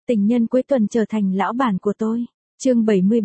Tình nhân cuối tuần trở thành lão bản của tôi. Chương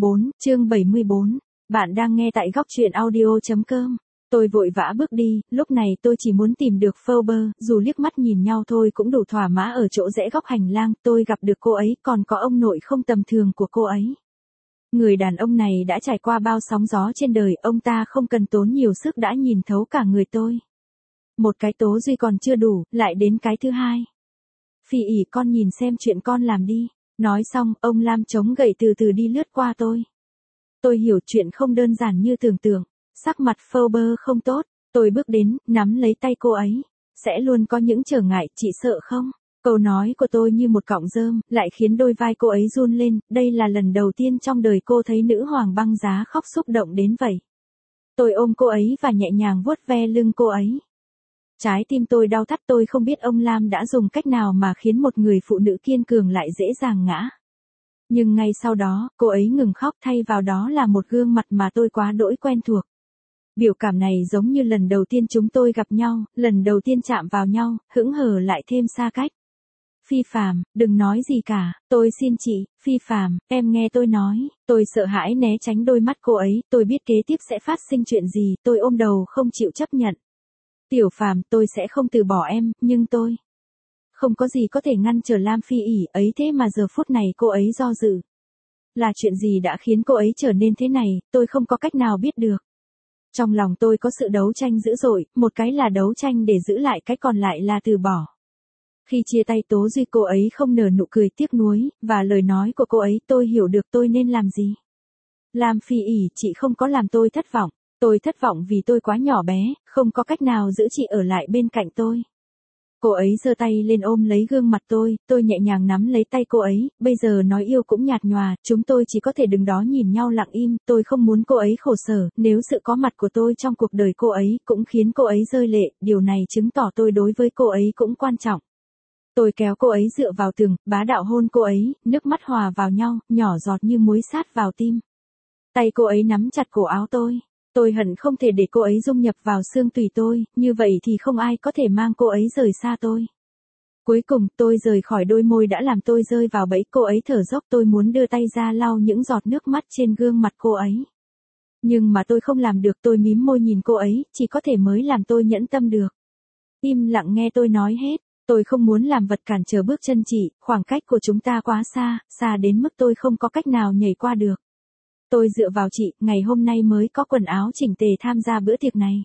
74. Bạn đang nghe tại góc truyện audio.com. Tôi vội vã bước đi, lúc này tôi chỉ muốn tìm được Phoebe, dù liếc mắt nhìn nhau thôi cũng đủ thỏa mãn. Ở chỗ rẽ góc hành lang, tôi gặp được cô ấy, còn có ông nội không tầm thường của cô ấy. Người đàn ông này đã trải qua bao sóng gió trên đời, ông ta không cần tốn nhiều sức đã nhìn thấu cả người tôi. Một cái tố duy còn chưa đủ, lại đến cái thứ hai. Phi ỉ, con nhìn xem chuyện con làm đi. Nói xong, ông Lam chống gậy từ từ đi lướt qua tôi. Tôi hiểu chuyện không đơn giản như tưởng tượng. Sắc mặt Phoebe không tốt. Tôi bước đến, nắm lấy tay cô ấy. Sẽ luôn có những trở ngại, chị sợ không? Câu nói của tôi như một cọng rơm, lại khiến đôi vai cô ấy run lên. Đây là lần đầu tiên trong đời cô thấy nữ hoàng băng giá khóc xúc động đến vậy. Tôi ôm cô ấy và nhẹ nhàng vuốt ve lưng cô ấy. Trái tim tôi đau thắt, tôi không biết ông Lam đã dùng cách nào mà khiến một người phụ nữ kiên cường lại dễ dàng ngã. Nhưng ngay sau đó, cô ấy ngừng khóc, thay vào đó là một gương mặt mà tôi quá đỗi quen thuộc. Biểu cảm này giống như lần đầu tiên chúng tôi gặp nhau, lần đầu tiên chạm vào nhau, hững hờ lại thêm xa cách. Phi Phàm, đừng nói gì cả, tôi xin chị. Phi Phàm, em nghe tôi nói. Tôi sợ hãi né tránh đôi mắt cô ấy, tôi biết kế tiếp sẽ phát sinh chuyện gì, tôi ôm đầu không chịu chấp nhận. Tiểu Phàm, tôi sẽ không từ bỏ em, nhưng tôi không có gì có thể ngăn trở Lam Phi ỉ ấy, thế mà giờ phút này cô ấy do dự. Là chuyện gì đã khiến cô ấy trở nên thế này, tôi không có cách nào biết được. Trong lòng tôi có sự đấu tranh dữ dội, một cái là đấu tranh để giữ lại, cái còn lại là từ bỏ. Khi chia tay Tố Duy, cô ấy không nở nụ cười tiếc nuối, và lời nói của cô ấy tôi hiểu được tôi nên làm gì. Lam Phi ỉ, chị không có làm tôi thất vọng. Tôi thất vọng vì tôi quá nhỏ bé, không có cách nào giữ chị ở lại bên cạnh tôi. Cô ấy giơ tay lên ôm lấy gương mặt tôi nhẹ nhàng nắm lấy tay cô ấy, bây giờ nói yêu cũng nhạt nhòa, chúng tôi chỉ có thể đứng đó nhìn nhau lặng im, tôi không muốn cô ấy khổ sở, nếu sự có mặt của tôi trong cuộc đời cô ấy cũng khiến cô ấy rơi lệ, điều này chứng tỏ tôi đối với cô ấy cũng quan trọng. Tôi kéo cô ấy dựa vào tường, bá đạo hôn cô ấy, nước mắt hòa vào nhau, nhỏ giọt như muối sát vào tim. Tay cô ấy nắm chặt cổ áo tôi hận không thể để cô ấy dung nhập vào xương tủy tôi, như vậy thì không ai có thể mang cô ấy rời xa tôi. Cuối cùng, tôi rời khỏi đôi môi đã làm tôi rơi vào bẫy, cô ấy thở dốc, tôi muốn đưa tay ra lau những giọt nước mắt trên gương mặt cô ấy. Nhưng mà tôi không làm được, tôi mím môi nhìn cô ấy, chỉ có thể mới làm tôi nhẫn tâm được. Im lặng nghe tôi nói hết, tôi không muốn làm vật cản trở bước chân chị, khoảng cách của chúng ta quá xa, xa đến mức tôi không có cách nào nhảy qua được. Tôi dựa vào chị, ngày hôm nay mới có quần áo chỉnh tề tham gia bữa tiệc này.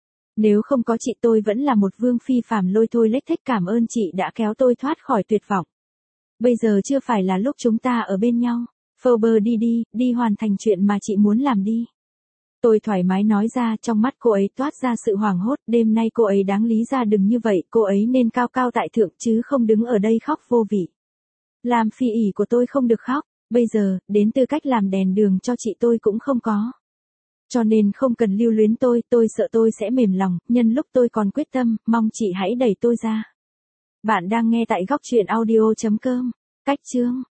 Nếu không có chị tôi vẫn là một Vương Phi Phàm lôi thôi lếch thếch, cảm ơn chị đã kéo tôi thoát khỏi tuyệt vọng. Bây giờ chưa phải là lúc chúng ta ở bên nhau. Phoebe, đi hoàn thành chuyện mà chị muốn làm đi. Tôi thoải mái nói ra, trong mắt cô ấy toát ra sự hoảng hốt, đêm nay cô ấy đáng lý ra đừng như vậy, cô ấy nên cao cao tại thượng chứ không đứng ở đây khóc vô vị. Lam Phi ỉ của tôi không được khóc. Bây giờ, đến tư cách làm đèn đường cho chị tôi cũng không có. Cho nên không cần lưu luyến tôi sợ tôi sẽ mềm lòng, nhân lúc tôi còn quyết tâm, mong chị hãy đẩy tôi ra. Bạn đang nghe tại góc truyện audio.com. Cách chương